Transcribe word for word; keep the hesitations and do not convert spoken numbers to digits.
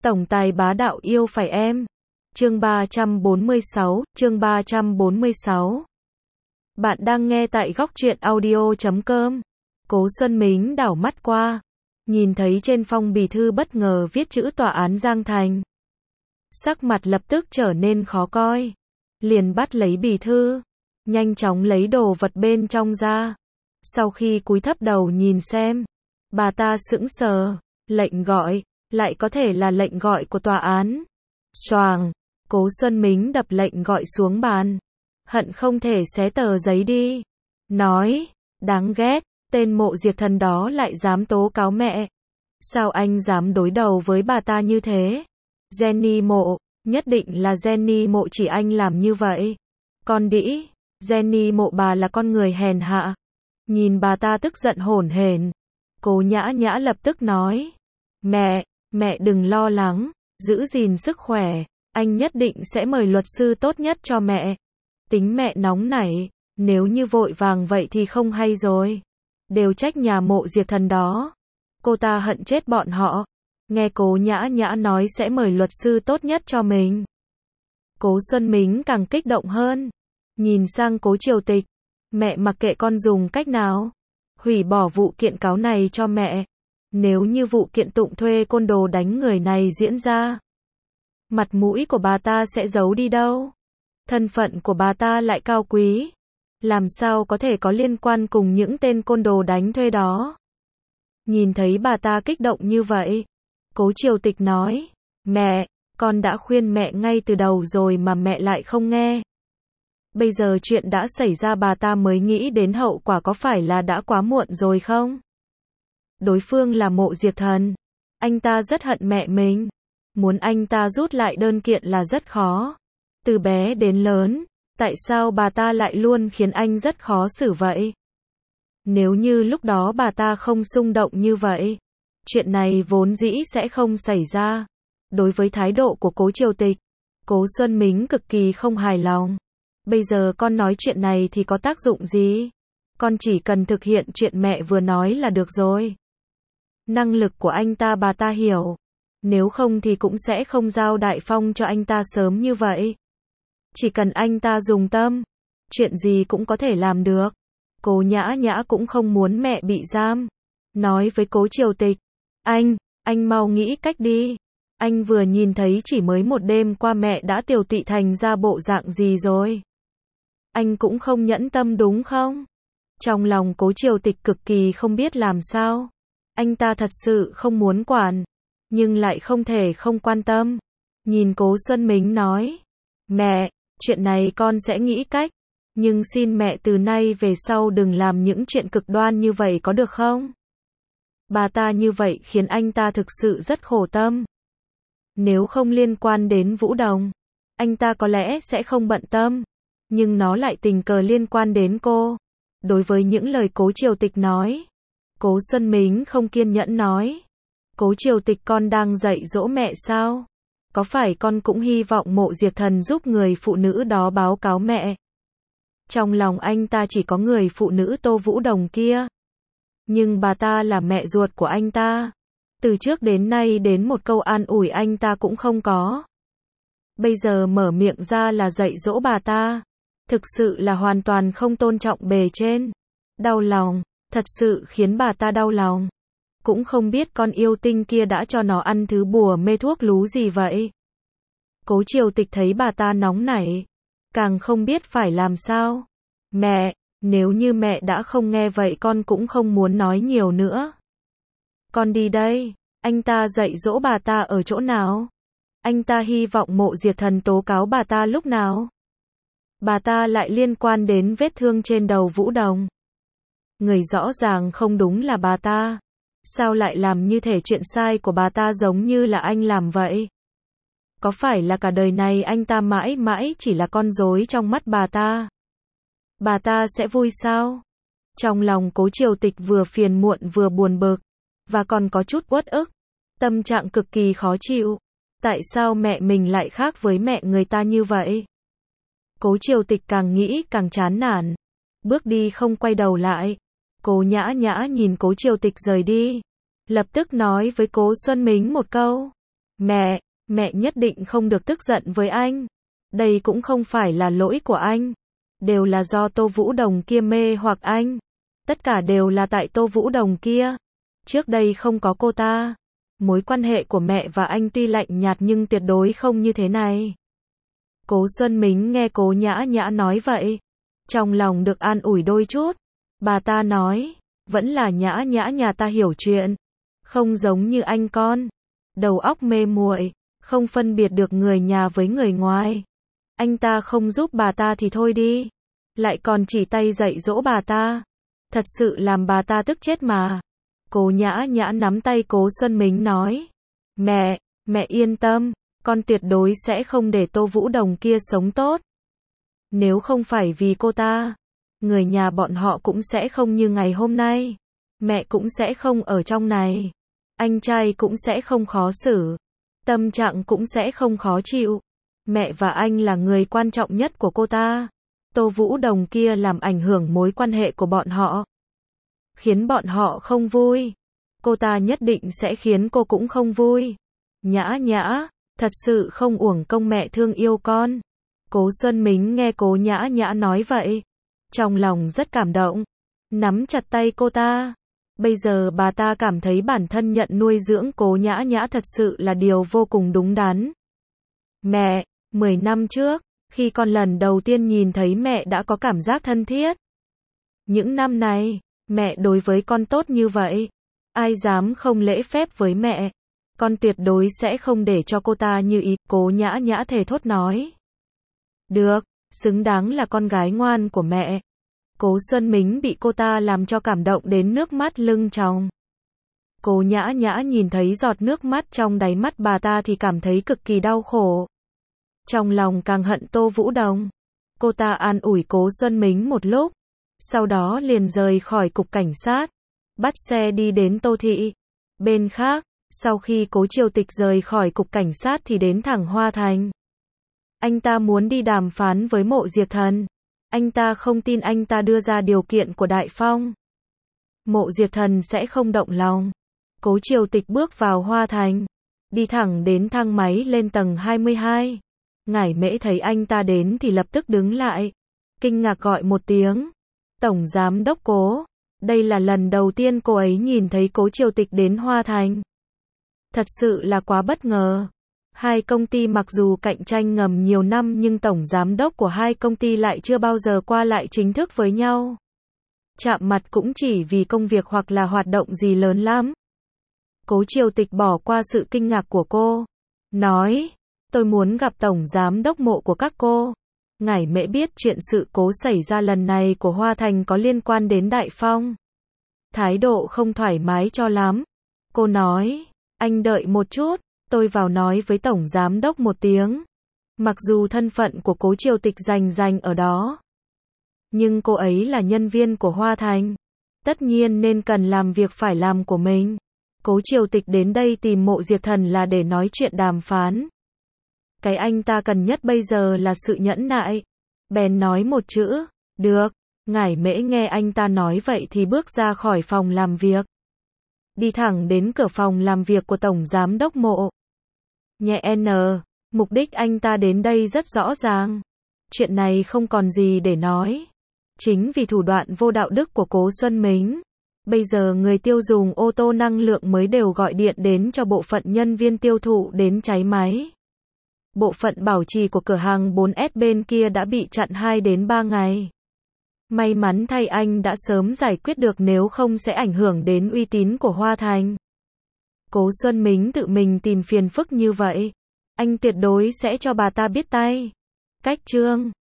Tổng tài bá đạo yêu phải em. Chương ba trăm bốn mươi sáu, chương ba trăm bốn mươi sáu. Bạn đang nghe tại góc truyện audio chấm com. Cố Xuân Mính đảo mắt qua, nhìn thấy trên phong bì thư bất ngờ viết chữ tòa án Giang Thành. Sắc mặt lập tức trở nên khó coi. Liền bắt lấy bì thư, nhanh chóng lấy đồ vật bên trong ra. Sau khi cúi thấp đầu nhìn xem, bà ta sững sờ, lệnh gọi, lại có thể là lệnh gọi của tòa án. Choàng, Cố Xuân Mính đập lệnh gọi xuống bàn, hận không thể xé tờ giấy đi. Nói, đáng ghét, tên Mộ Diệp Thần đó lại dám tố cáo mẹ. Sao anh dám đối đầu với bà ta như thế? Jenny Mộ, nhất định là Jenny Mộ chỉ anh làm như vậy. Con đĩ, Jenny Mộ bà là con người hèn hạ. Nhìn bà ta tức giận hổn hển, Cố Nhã Nhã lập tức nói, mẹ, mẹ đừng lo lắng, giữ gìn sức khỏe, anh nhất định sẽ mời luật sư tốt nhất cho mẹ. Tính mẹ nóng nảy, nếu như vội vàng vậy thì không hay rồi. Đều trách nhà Mộ Diệp Thần đó. Cô ta hận chết bọn họ. Nghe Cố Nhã Nhã nói sẽ mời luật sư tốt nhất cho mình, Cố Xuân Mính càng kích động hơn. Nhìn sang Cố Triều Tịch, mẹ mặc kệ con dùng cách nào, hủy bỏ vụ kiện cáo này cho mẹ. Nếu như vụ kiện tụng thuê côn đồ đánh người này diễn ra, mặt mũi của bà ta sẽ giấu đi đâu? Thân phận của bà ta lại cao quý, làm sao có thể có liên quan cùng những tên côn đồ đánh thuê đó? Nhìn thấy bà ta kích động như vậy, Cố Triều Tịch nói, mẹ, con đã khuyên mẹ ngay từ đầu rồi mà mẹ lại không nghe. Bây giờ chuyện đã xảy ra bà ta mới nghĩ đến hậu quả, có phải là đã quá muộn rồi không? Đối phương là Mộ Diệp Thần, anh ta rất hận mẹ mình, muốn anh ta rút lại đơn kiện là rất khó. Từ bé đến lớn, tại sao bà ta lại luôn khiến anh rất khó xử vậy? Nếu như lúc đó bà ta không xung động như vậy, chuyện này vốn dĩ sẽ không xảy ra. Đối với thái độ của Cố Triều Tịch, Cố Xuân Mính cực kỳ không hài lòng. Bây giờ con nói chuyện này thì có tác dụng gì? Con chỉ cần thực hiện chuyện mẹ vừa nói là được rồi. Năng lực của anh ta bà ta hiểu, nếu không thì cũng sẽ không giao đại phong cho anh ta sớm như vậy. Chỉ cần anh ta dùng tâm, chuyện gì cũng có thể làm được. Cố Nhã Nhã cũng không muốn mẹ bị giam, nói với Cố Triều Tịch, anh, anh mau nghĩ cách đi. Anh vừa nhìn thấy chỉ mới một đêm qua mẹ đã tiều tụy thành ra bộ dạng gì rồi. Anh cũng không nhẫn tâm đúng không? Trong lòng Cố Triều Tịch cực kỳ không biết làm sao. Anh ta thật sự không muốn quản, nhưng lại không thể không quan tâm. Nhìn Cố Xuân Mính nói, mẹ, chuyện này con sẽ nghĩ cách, nhưng xin mẹ từ nay về sau đừng làm những chuyện cực đoan như vậy có được không? Bà ta như vậy khiến anh ta thực sự rất khổ tâm. Nếu không liên quan đến Vũ Đồng, anh ta có lẽ sẽ không bận tâm, nhưng nó lại tình cờ liên quan đến cô. Đối với những lời Cố Triều Tịch nói, Cố Xuân Mính không kiên nhẫn nói, Cố Triều Tịch, con đang dạy dỗ mẹ sao? Có phải con cũng hy vọng Mộ Diệp Thần giúp người phụ nữ đó báo cáo mẹ? Trong lòng anh ta chỉ có người phụ nữ Tô Vũ Đồng kia, nhưng bà ta là mẹ ruột của anh ta. Từ trước đến nay đến một câu an ủi anh ta cũng không có. Bây giờ mở miệng ra là dạy dỗ bà ta, thực sự là hoàn toàn không tôn trọng bề trên. Đau lòng, thật sự khiến bà ta đau lòng. Cũng không biết con yêu tinh kia đã cho nó ăn thứ bùa mê thuốc lú gì vậy. Cố Triều Tịch thấy bà ta nóng nảy, càng không biết phải làm sao. Mẹ, nếu như mẹ đã không nghe vậy con cũng không muốn nói nhiều nữa. Con đi đây. Anh ta dạy dỗ bà ta ở chỗ nào? Anh ta hy vọng Mộ Diệp Thần tố cáo bà ta lúc nào? Bà ta lại liên quan đến vết thương trên đầu Vũ Đồng. Người rõ ràng không đúng là bà ta. Sao lại làm như thể chuyện sai của bà ta giống như là anh làm vậy? Có phải là cả đời này anh ta mãi mãi chỉ là con rối trong mắt bà ta? Bà ta sẽ vui sao? Trong lòng Cố Triều Tịch vừa phiền muộn vừa buồn bực, và còn có chút uất ức. Tâm trạng cực kỳ khó chịu. Tại sao mẹ mình lại khác với mẹ người ta như vậy? Cố Triều Tịch càng nghĩ càng chán nản, bước đi không quay đầu lại. Cố Nhã Nhã nhìn Cố Triều Tịch rời đi, lập tức nói với Cố Xuân Mính một câu, Mẹ, mẹ nhất định không được tức giận với anh. Đây cũng không phải là lỗi của anh. Đều là do Tô Vũ Đồng kia mê hoặc anh. Tất cả đều là tại Tô Vũ Đồng kia. Trước đây không có cô ta. Mối quan hệ của mẹ và anh tuy lạnh nhạt nhưng tuyệt đối không như thế này. Cố Xuân Mính nghe Cố Nhã Nhã nói vậy. Trong lòng được an ủi đôi chút. Bà ta nói, vẫn là Nhã Nhã nhà ta hiểu chuyện. Không giống như anh con. Đầu óc mê muội, không phân biệt được người nhà với người ngoài. Anh ta không giúp bà ta thì thôi đi. Lại còn chỉ tay dạy dỗ bà ta. Thật sự làm bà ta tức chết mà. Cố Nhã Nhã nắm tay Cố Xuân Mính nói. Mẹ, mẹ yên tâm, con tuyệt đối sẽ không để Tô Vũ Đồng kia sống tốt. Nếu không phải vì cô ta, người nhà bọn họ cũng sẽ không như ngày hôm nay. Mẹ cũng sẽ không ở trong này. Anh trai cũng sẽ không khó xử. Tâm trạng cũng sẽ không khó chịu. Mẹ và anh là người quan trọng nhất của cô ta. Tô Vũ Đồng kia làm ảnh hưởng mối quan hệ của bọn họ. Khiến bọn họ không vui. Cô ta nhất định sẽ khiến cô cũng không vui. Nhã Nhã, thật sự không uổng công mẹ thương yêu con. Cố Xuân Mính nghe Cố Nhã Nhã nói vậy. Trong lòng rất cảm động. Nắm chặt tay cô ta. Bây giờ bà ta cảm thấy bản thân nhận nuôi dưỡng Cố Nhã Nhã thật sự là điều vô cùng đúng đắn. Mẹ, mười năm trước, khi con lần đầu tiên nhìn thấy mẹ đã có cảm giác thân thiết. Những năm này, mẹ đối với con tốt như vậy. Ai dám không lễ phép với mẹ. Con tuyệt đối sẽ không để cho cô ta như ý. Cố Nhã Nhã thề thốt nói. Được, xứng đáng là con gái ngoan của mẹ. Cố Xuân Mính bị cô ta làm cho cảm động đến nước mắt lưng tròng. Cố Nhã Nhã nhìn thấy giọt nước mắt trong đáy mắt bà ta thì cảm thấy cực kỳ đau khổ. Trong lòng càng hận Tô Vũ Đồng. Cô ta an ủi Cố Xuân Mính một lúc. Sau đó liền rời khỏi cục cảnh sát. Bắt xe đi đến Tô Thị. Bên khác, sau khi Cố Triều Tịch rời khỏi cục cảnh sát thì đến thẳng Hoa Thành. Anh ta muốn đi đàm phán với Mộ Diệp Thần. Anh ta không tin anh ta đưa ra điều kiện của Đại Phong. Mộ Diệp Thần sẽ không động lòng. Cố Triều Tịch bước vào Hoa Thành. Đi thẳng đến thang máy lên tầng hai mươi hai. Ngải Mễ thấy anh ta đến thì lập tức đứng lại. Kinh ngạc gọi một tiếng. Tổng Giám Đốc Cố. Đây là lần đầu tiên cô ấy nhìn thấy Cố Triều Tịch đến Hoa Thành. Thật sự là quá bất ngờ. Hai công ty mặc dù cạnh tranh ngầm nhiều năm nhưng tổng giám đốc của hai công ty lại chưa bao giờ qua lại chính thức với nhau. Chạm mặt cũng chỉ vì công việc hoặc là hoạt động gì lớn lắm. Cố Triều Tịch bỏ qua sự kinh ngạc của cô. Nói, tôi muốn gặp tổng giám đốc Mộ của các cô. Ngải Mễ biết chuyện sự cố xảy ra lần này của Hoa Thành có liên quan đến Đại Phong. Thái độ không thoải mái cho lắm. Cô nói, anh đợi một chút. Tôi vào nói với tổng giám đốc một tiếng. Mặc dù thân phận của Cố Triều Tịch rành rành ở đó. Nhưng cô ấy là nhân viên của Hoa Thành. Tất nhiên nên cần làm việc phải làm của mình. Cố Triều Tịch đến đây tìm Mộ Diệp Thần là để nói chuyện đàm phán. Cái anh ta cần nhất bây giờ là sự nhẫn nại. Bèn nói một chữ, được. Ngải Mễ nghe anh ta nói vậy thì bước ra khỏi phòng làm việc. Đi thẳng đến cửa phòng làm việc của Tổng Giám Đốc Mộ. Nhẹ N, mục đích anh ta đến đây rất rõ ràng. Chuyện này không còn gì để nói. Chính vì thủ đoạn vô đạo đức của Cố Xuân Mính. Bây giờ người tiêu dùng ô tô năng lượng mới đều gọi điện đến cho bộ phận nhân viên tiêu thụ đến cháy máy. Bộ phận bảo trì của cửa hàng bốn S bên kia đã bị chặn hai đến ba ngày. May mắn thay anh đã sớm giải quyết được, nếu không sẽ ảnh hưởng đến uy tín của Hoa Thành. Cố Xuân Mính tự mình tìm phiền phức như vậy. Anh tuyệt đối sẽ cho bà ta biết tay. Cách chương